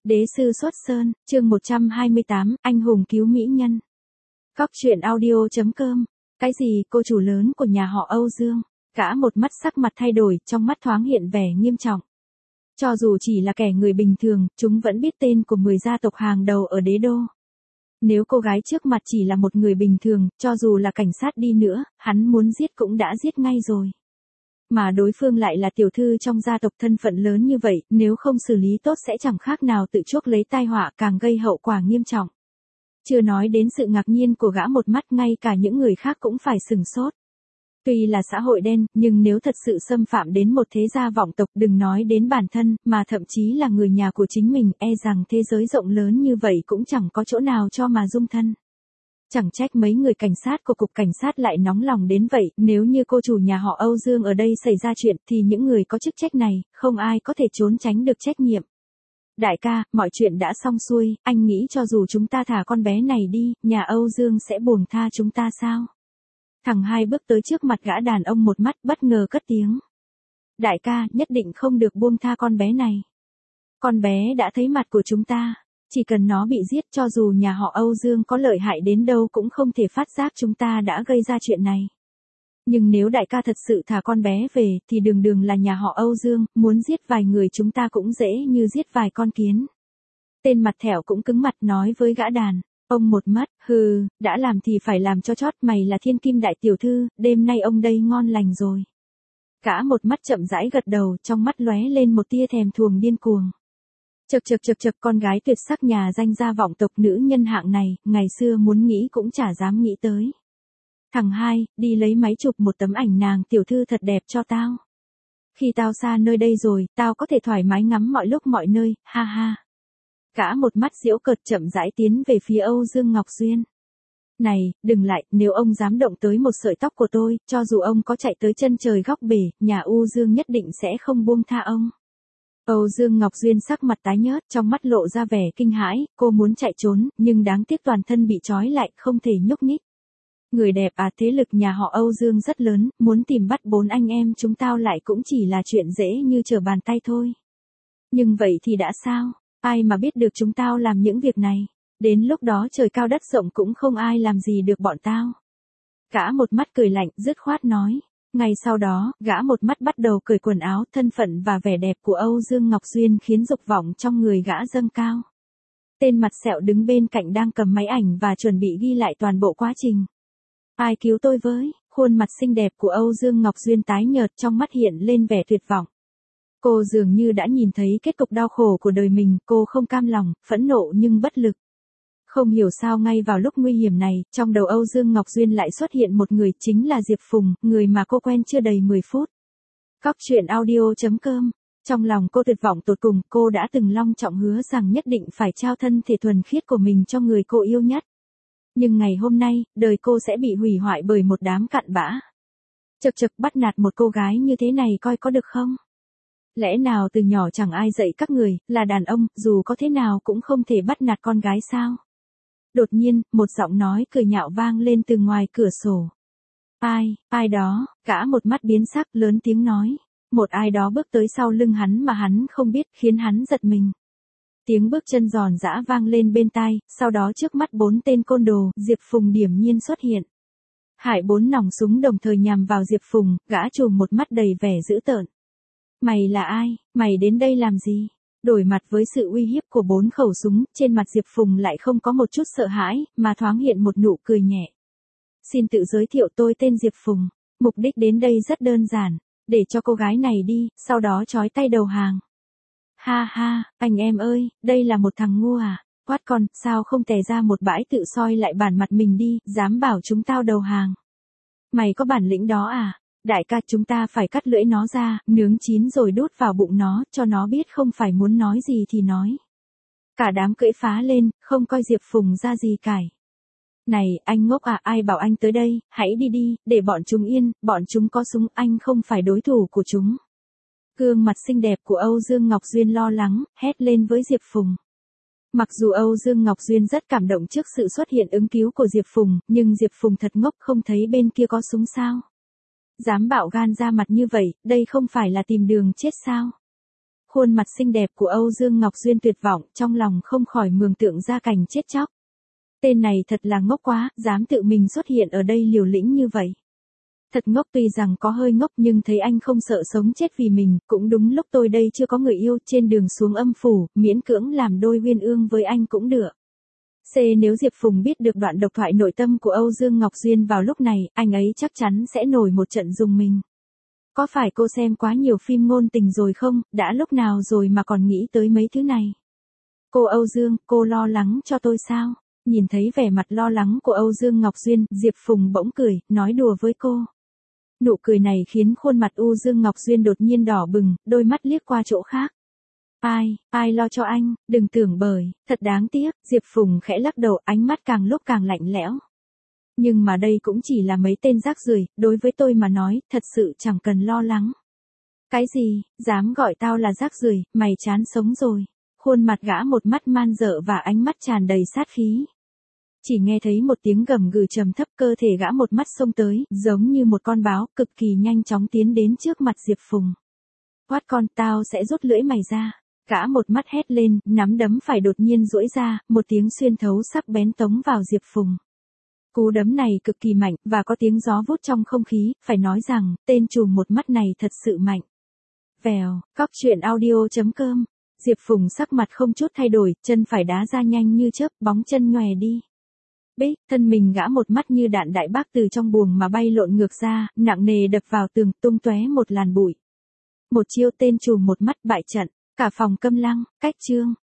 Đế sư xuất sơn, chương 128, anh hùng cứu mỹ nhân. Cóc truyện audio.com. Cái gì, cô chủ lớn của nhà họ Âu Dương? Gã một mắt sắc mặt thay đổi, trong mắt thoáng hiện vẻ nghiêm trọng. Cho dù chỉ là kẻ người bình thường, chúng vẫn biết tên của 10 gia tộc hàng đầu ở đế đô. Nếu cô gái trước mặt chỉ là một người bình thường, cho dù là cảnh sát đi nữa, hắn muốn giết cũng đã giết ngay rồi. Mà đối phương lại là tiểu thư trong gia tộc thân phận lớn như vậy, nếu không xử lý tốt sẽ chẳng khác nào tự chuốc lấy tai họa, càng gây hậu quả nghiêm trọng. Chưa nói đến sự ngạc nhiên của gã một mắt, ngay cả những người khác cũng phải sửng sốt. Tuy là xã hội đen, nhưng nếu thật sự xâm phạm đến một thế gia vọng tộc, đừng nói đến bản thân, mà thậm chí là người nhà của chính mình, e rằng thế giới rộng lớn như vậy cũng chẳng có chỗ nào cho mà dung thân. Chẳng trách mấy người cảnh sát của cục cảnh sát lại nóng lòng đến vậy, nếu như cô chủ nhà họ Âu Dương ở đây xảy ra chuyện thì những người có chức trách này, không ai có thể trốn tránh được trách nhiệm. Đại ca, mọi chuyện đã xong xuôi, anh nghĩ cho dù chúng ta thả con bé này đi, nhà Âu Dương sẽ buông tha chúng ta sao? Thằng hai bước tới trước mặt gã đàn ông một mắt, bất ngờ cất tiếng. Đại ca, nhất định không được buông tha con bé này. Con bé đã thấy mặt của chúng ta. Chỉ cần nó bị giết, cho dù nhà họ Âu Dương có lợi hại đến đâu cũng không thể phát giác chúng ta đã gây ra chuyện này. Nhưng nếu đại ca thật sự thả con bé về, thì đường đường là nhà họ Âu Dương, muốn giết vài người chúng ta cũng dễ như giết vài con kiến. Tên mặt thẻo cũng cứng mặt nói với gã đàn. Ông một mắt, hừ, đã làm thì phải làm cho chót, mày là thiên kim đại tiểu thư, đêm nay ông đây ngon lành rồi. Gã một mắt chậm rãi gật đầu, trong mắt lóe lên một tia thèm thuồng điên cuồng. Chậc, con gái tuyệt sắc nhà danh gia vọng tộc nữ nhân hạng này, ngày xưa muốn nghĩ cũng chả dám nghĩ tới. Thằng hai, đi lấy máy chụp một tấm ảnh nàng tiểu thư thật đẹp cho tao. Khi tao xa nơi đây rồi, tao có thể thoải mái ngắm mọi lúc mọi nơi, ha ha. Gã một mắt giễu cợt chậm rãi tiến về phía Âu Dương Ngọc Duyên. Này, đừng lại, nếu ông dám động tới một sợi tóc của tôi, cho dù ông có chạy tới chân trời góc bể, nhà Âu Dương nhất định sẽ không buông tha ông. Âu Dương Ngọc Duyên sắc mặt tái nhợt, trong mắt lộ ra vẻ kinh hãi, cô muốn chạy trốn, nhưng đáng tiếc toàn thân bị trói lại, không thể nhúc nhích. Người đẹp à, thế lực nhà họ Âu Dương rất lớn, muốn tìm bắt 4 anh em chúng tao lại cũng chỉ là chuyện dễ như trở bàn tay thôi. Nhưng vậy thì đã sao? Ai mà biết được chúng tao làm những việc này? Đến lúc đó trời cao đất rộng cũng không ai làm gì được bọn tao. Gã một mắt cười lạnh, dứt khoát nói. Ngay sau đó, gã một mắt bắt đầu cởi quần áo, thân phận và vẻ đẹp của Âu Dương Ngọc Duyên khiến dục vọng trong người gã dâng cao. Tên mặt sẹo đứng bên cạnh đang cầm máy ảnh và chuẩn bị ghi lại toàn bộ quá trình. Ai cứu tôi với? Khuôn mặt xinh đẹp của Âu Dương Ngọc Duyên tái nhợt, trong mắt hiện lên vẻ tuyệt vọng. Cô dường như đã nhìn thấy kết cục đau khổ của đời mình, cô không cam lòng, phẫn nộ nhưng bất lực. Không hiểu sao ngay vào lúc nguy hiểm này, trong đầu Âu Dương Ngọc Duyên lại xuất hiện một người, chính là Diệp Phùng, người mà cô quen chưa đầy 10 phút. Cóc truyện audio.com. Trong lòng cô tuyệt vọng tột cùng, cô đã từng long trọng hứa rằng nhất định phải trao thân thể thuần khiết của mình cho người cô yêu nhất. Nhưng ngày hôm nay, đời cô sẽ bị hủy hoại bởi một đám cặn bã. Chậc, bắt nạt một cô gái như thế này coi có được không? Lẽ nào từ nhỏ chẳng ai dạy các người, là đàn ông, dù có thế nào cũng không thể bắt nạt con gái sao? Đột nhiên, một giọng nói cười nhạo vang lên từ ngoài cửa sổ. Ai đó? Gã một mắt biến sắc, lớn tiếng nói. Một ai đó bước tới sau lưng hắn mà hắn không biết, khiến hắn giật mình. Tiếng bước chân giòn giã vang lên bên tai, sau đó trước mắt 4 tên côn đồ, Diệp Phùng điềm nhiên xuất hiện. Hải 4 nòng súng đồng thời nhằm vào Diệp Phùng, gã trùm một mắt đầy vẻ dữ tợn. Mày là ai? Mày đến đây làm gì? Đổi mặt với sự uy hiếp của 4 khẩu súng, trên mặt Diệp Phùng lại không có một chút sợ hãi, mà thoáng hiện một nụ cười nhẹ. Xin tự giới thiệu, tôi tên Diệp Phùng. Mục đích đến đây rất đơn giản, để cho cô gái này đi, sau đó trói tay đầu hàng. Ha ha, anh em ơi, đây là một thằng ngu à? Quát con, sao không tè ra một bãi tự soi lại bản mặt mình đi, dám bảo chúng tao đầu hàng. Mày có bản lĩnh đó à? Đại ca, chúng ta phải cắt lưỡi nó ra, nướng chín rồi đút vào bụng nó, cho nó biết không phải muốn nói gì thì nói. Cả đám cưỡi phá lên, không coi Diệp Phùng ra gì cải. Này, anh ngốc à, ai bảo anh tới đây, hãy đi đi, để bọn chúng yên, bọn chúng có súng, anh không phải đối thủ của chúng. Gương mặt xinh đẹp của Âu Dương Ngọc Duyên lo lắng, hét lên với Diệp Phùng. Mặc dù Âu Dương Ngọc Duyên rất cảm động trước sự xuất hiện ứng cứu của Diệp Phùng, nhưng Diệp Phùng thật ngốc, không thấy bên kia có súng sao. Dám bạo gan ra mặt như vậy, đây không phải là tìm đường chết sao? Khuôn mặt xinh đẹp của Âu Dương Ngọc Duyên tuyệt vọng, trong lòng không khỏi mường tượng ra cảnh chết chóc. Tên này thật là ngốc quá, dám tự mình xuất hiện ở đây liều lĩnh như vậy. Thật ngốc, tuy rằng có hơi ngốc nhưng thấy anh không sợ sống chết vì mình, cũng đúng lúc tôi đây chưa có người yêu, trên đường xuống âm phủ, miễn cưỡng làm đôi uyên ương với anh cũng được. C. Nếu Diệp Phùng biết được đoạn độc thoại nội tâm của Âu Dương Ngọc Duyên vào lúc này, anh ấy chắc chắn sẽ nổi một trận rùng mình. Có phải cô xem quá nhiều phim ngôn tình rồi không, đã lúc nào rồi mà còn nghĩ tới mấy thứ này? Cô Âu Dương, cô lo lắng cho tôi sao? Nhìn thấy vẻ mặt lo lắng của Âu Dương Ngọc Duyên, Diệp Phùng bỗng cười, nói đùa với cô. Nụ cười này khiến khuôn mặt Âu Dương Ngọc Duyên đột nhiên đỏ bừng, đôi mắt liếc qua chỗ khác. Ai lo cho anh, đừng tưởng bời, thật đáng tiếc, Diệp Phùng khẽ lắc đầu, ánh mắt càng lúc càng lạnh lẽo. Nhưng mà đây cũng chỉ là mấy tên rác rưởi, đối với tôi mà nói, thật sự chẳng cần lo lắng. Cái gì, dám gọi tao là rác rưởi, mày chán sống rồi. Khuôn mặt gã một mắt man dợ và ánh mắt tràn đầy sát khí. Chỉ nghe thấy một tiếng gầm gừ trầm thấp, cơ thể gã một mắt xông tới, giống như một con báo, cực kỳ nhanh chóng tiến đến trước mặt Diệp Phùng. Quát con, tao sẽ rút lưỡi mày ra. Gã một mắt hét lên, nắm đấm phải đột nhiên duỗi ra, một tiếng xuyên thấu sắc bén tống vào Diệp Phùng. Cú đấm này cực kỳ mạnh, và có tiếng gió vút trong không khí, phải nói rằng, tên trùm một mắt này thật sự mạnh. Vèo, cóc audio.com. Diệp Phùng sắc mặt không chút thay đổi, chân phải đá ra nhanh như chớp, bóng chân nhòe đi. Bích, thân mình gã một mắt như đạn đại bác từ trong buồng mà bay lộn ngược ra, nặng nề đập vào tường, tung tóe một làn bụi. Một chiêu tên trùm một mắt bại trận, cả phòng câm lặng, cách chương.